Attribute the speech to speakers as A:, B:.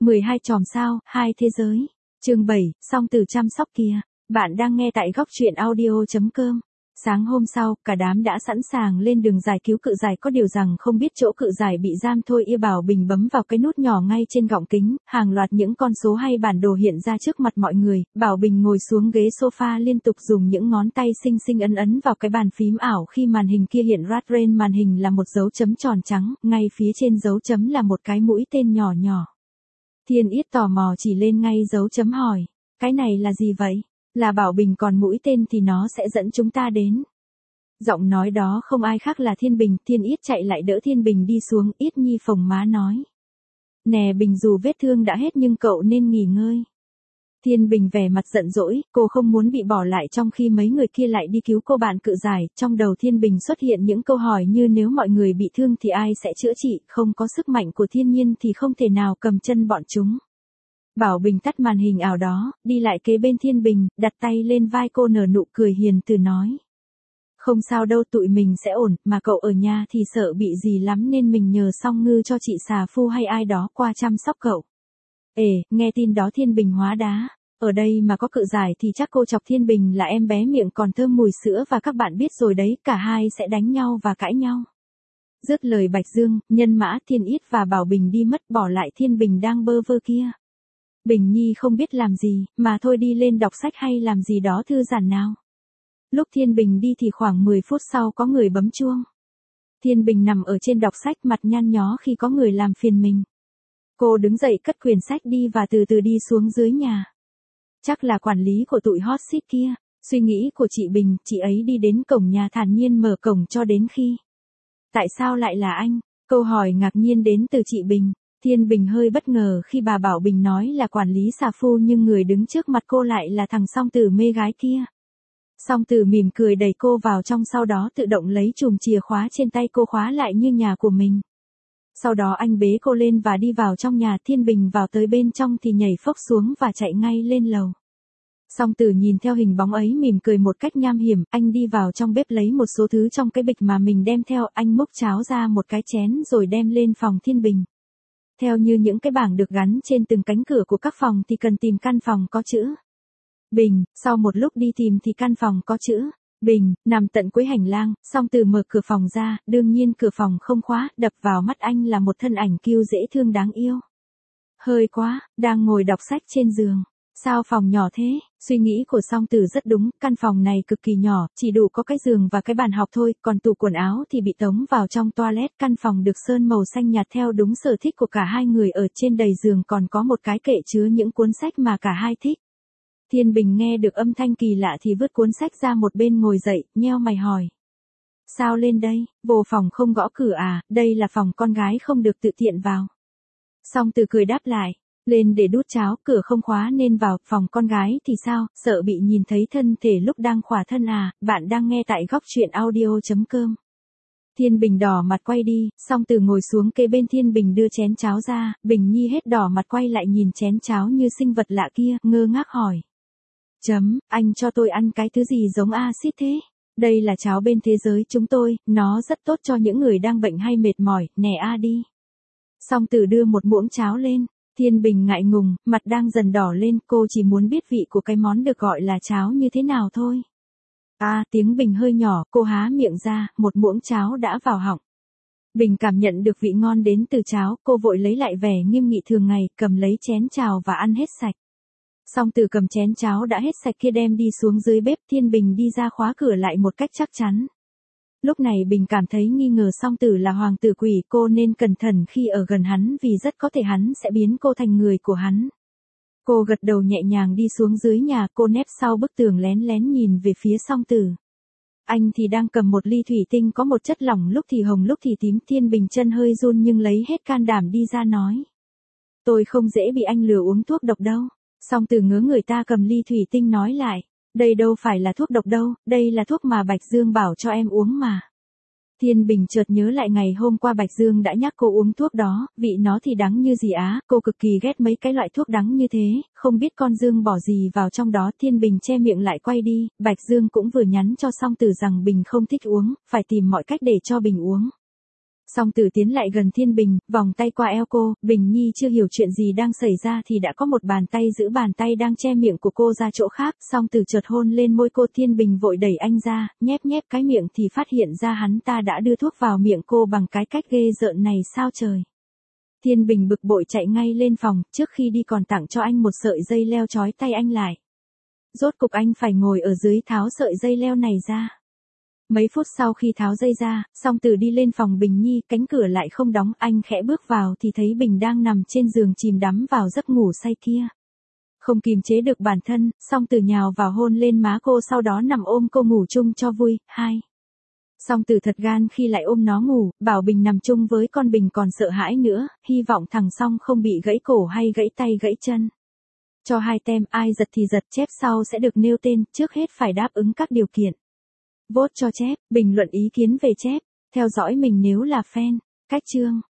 A: 12 chòm sao, hai thế giới. Chương 7, song từ chăm sóc kia. Bạn đang nghe tại góc truyện audio.com. Sáng hôm sau, cả đám đã sẵn sàng lên đường giải cứu cự giải, có điều rằng không biết chỗ cự giải bị giam thôi. Bảo Bình bấm vào cái nút nhỏ ngay trên gọng kính, hàng loạt những con số hay bản đồ hiện ra trước mặt mọi người. Bảo Bình ngồi xuống ghế sofa liên tục dùng những ngón tay xinh xinh ấn vào cái bàn phím ảo, khi màn hình kia hiện rat rain, màn hình là một dấu chấm tròn trắng, ngay phía trên dấu chấm là một cái mũi tên nhỏ nhỏ. Thiên Yết tò mò chỉ lên ngay dấu chấm hỏi, cái này là gì vậy? Là Bảo Bình, còn mũi tên thì nó sẽ dẫn chúng ta đến. Giọng nói đó không ai khác là Thiên Bình. Thiên Yết chạy lại đỡ Thiên Bình đi xuống. Yết Nhi phồng má nói, nè Bình, dù vết thương đã hết nhưng cậu nên nghỉ ngơi. Thiên Bình vẻ mặt giận dỗi, cô không muốn bị bỏ lại trong khi mấy người kia lại đi cứu cô bạn cự giải. Trong đầu Thiên Bình xuất hiện những câu hỏi như nếu mọi người bị thương thì ai sẽ chữa trị, không có sức mạnh của thiên nhiên thì không thể nào cầm chân bọn chúng. Bảo Bình tắt màn hình ảo đó, đi lại kế bên Thiên Bình, đặt tay lên vai cô, nở nụ cười hiền từ nói, không sao đâu, tụi mình sẽ ổn, mà cậu ở nhà thì sợ bị gì lắm nên mình nhờ Song Ngư cho chị xà phu hay ai đó qua chăm sóc cậu. Nghe tin đó Thiên Bình hóa đá, ở đây mà có cự giải thì chắc cô chọc Thiên Bình là em bé miệng còn thơm mùi sữa, và các bạn biết rồi đấy, cả hai sẽ đánh nhau và cãi nhau. Dứt lời Bạch Dương, Nhân Mã, Thiên Yết và Bảo Bình đi mất, bỏ lại Thiên Bình đang bơ vơ kia. Bình Nhi không biết làm gì, mà thôi đi lên đọc sách hay làm gì đó thư giãn nào. Lúc Thiên Bình đi thì khoảng 10 phút sau có người bấm chuông. Thiên Bình nằm ở trên đọc sách, mặt nhăn nhó khi có người làm phiền mình. Cô đứng dậy cất quyển sách đi và từ từ đi xuống dưới nhà. Chắc là quản lý của tụi hot seat kia. Suy nghĩ của chị Bình, chị ấy đi đến cổng nhà thản nhiên mở cổng cho đến khi. Tại sao lại là anh? Câu hỏi ngạc nhiên đến từ chị Bình. Thiên Bình hơi bất ngờ khi bà Bảo Bình nói là quản lý xà phu, nhưng người đứng trước mặt cô lại là thằng Song Tử mê gái kia. Song Tử mỉm cười đẩy cô vào trong, sau đó tự động lấy chùm chìa khóa trên tay cô khóa lại như nhà của mình. Sau đó anh bế cô lên và đi vào trong nhà. Thiên Bình vào tới bên trong thì nhảy phốc xuống và chạy ngay lên lầu. Song Tử nhìn theo hình bóng ấy mỉm cười một cách nham hiểm. Anh đi vào trong bếp lấy một số thứ trong cái bịch mà mình đem theo. Anh múc cháo ra một cái chén rồi đem lên phòng Thiên Bình. Theo như những cái bảng được gắn trên từng cánh cửa của các phòng thì cần tìm căn phòng có chữ Bình. Sau một lúc đi tìm thì căn phòng có chữ Bình nằm tận cuối hành lang. Song Tử mở cửa phòng ra, đương nhiên cửa phòng không khóa. Đập vào mắt anh là một thân ảnh cute dễ thương đáng yêu. Hơi quá, đang ngồi đọc sách trên giường. Sao phòng nhỏ thế? Suy nghĩ của Song Tử rất đúng, căn phòng này cực kỳ nhỏ, chỉ đủ có cái giường và cái bàn học thôi, còn tủ quần áo thì bị tống vào trong toilet. Căn phòng được sơn màu xanh nhạt theo đúng sở thích của cả hai người. Ở trên đầy giường còn có một cái kệ chứa những cuốn sách mà cả hai thích. Thiên Bình nghe được âm thanh kỳ lạ thì vứt cuốn sách ra một bên, ngồi dậy, nheo mày hỏi, sao lên đây? Vô phòng không gõ cửa à? Đây là phòng con gái, không được tự tiện vào. Song Tử cười đáp lại, lên để đút cháo, cửa không khóa nên vào. Phòng con gái thì sao, sợ bị nhìn thấy thân thể lúc đang khỏa thân à? Bạn đang nghe tại góc truyện audio.com. Thiên Bình đỏ mặt quay đi. Song Tử ngồi xuống kế bên Thiên Bình đưa chén cháo ra. Bình Nhi hết đỏ mặt quay lại nhìn chén cháo như sinh vật lạ kia, ngơ ngác hỏi, anh cho tôi ăn cái thứ gì giống axit thế? Đây là cháo bên thế giới chúng tôi, nó rất tốt cho những người đang bệnh hay mệt mỏi, nè đi. Song Tử đưa một muỗng cháo lên. Thiên Bình ngại ngùng, mặt đang dần đỏ lên, cô chỉ muốn biết vị của cái món được gọi là cháo như thế nào thôi. Tiếng Bình hơi nhỏ, cô há miệng ra, một muỗng cháo đã vào họng. Bình cảm nhận được vị ngon đến từ cháo, cô vội lấy lại vẻ nghiêm nghị thường ngày, cầm lấy chén chào và ăn hết sạch. Song Tử cầm chén cháo đã hết sạch kia đem đi xuống dưới bếp. Thiên Bình đi ra khóa cửa lại một cách chắc chắn. Lúc này Bình cảm thấy nghi ngờ Song Tử là hoàng tử quỷ, cô nên cẩn thận khi ở gần hắn vì rất có thể hắn sẽ biến cô thành người của hắn. Cô gật đầu nhẹ nhàng đi xuống dưới nhà, cô nép sau bức tường lén lén nhìn về phía Song Tử. Anh thì đang cầm một ly thủy tinh có một chất lỏng lúc thì hồng lúc thì tím. Thiên Bình chân hơi run nhưng lấy hết can đảm đi ra nói, tôi không dễ bị anh lừa uống thuốc độc đâu. Song Tử ngớ người ta cầm ly thủy tinh nói lại, đây đâu phải là thuốc độc đâu, đây là thuốc mà Bạch Dương bảo cho em uống mà. Thiên Bình chợt nhớ lại ngày hôm qua Bạch Dương đã nhắc cô uống thuốc đó, vị nó thì đắng như gì á, cô cực kỳ ghét mấy cái loại thuốc đắng như thế, không biết con Dương bỏ gì vào trong đó. Thiên Bình che miệng lại quay đi. Bạch Dương cũng vừa nhắn cho Song Tử rằng Bình không thích uống, phải tìm mọi cách để cho Bình uống. Song Tử tiến lại gần Thiên Bình, vòng tay qua eo cô, Bình Nhi chưa hiểu chuyện gì đang xảy ra thì đã có một bàn tay giữ bàn tay đang che miệng của cô ra chỗ khác, Song Tử chợt hôn lên môi cô. Thiên Bình vội đẩy anh ra, nhép nhép cái miệng thì phát hiện ra hắn ta đã đưa thuốc vào miệng cô bằng cái cách ghê rợn này sao trời. Thiên Bình bực bội chạy ngay lên phòng, trước khi đi còn tặng cho anh một sợi dây leo trói tay anh lại. Rốt cục anh phải ngồi ở dưới tháo sợi dây leo này ra. Mấy phút sau khi tháo dây ra, Song Tử đi lên phòng Bình Nhi, cánh cửa lại không đóng, anh khẽ bước vào thì thấy Bình đang nằm trên giường chìm đắm vào giấc ngủ say kia. Không kìm chế được bản thân, Song Tử nhào vào hôn lên má cô, sau đó nằm ôm cô ngủ chung cho vui. Song Tử thật gan khi lại ôm nó ngủ, bảo Bình nằm chung với con. Bình còn sợ hãi nữa, hy vọng thằng Song không bị gãy cổ hay gãy tay gãy chân. Cho 2 tem, ai giật thì giật, chép sau sẽ được nêu tên, trước hết phải đáp ứng các điều kiện. Vote cho chép, bình luận ý kiến về chép, theo dõi mình nếu là fan. Cách chương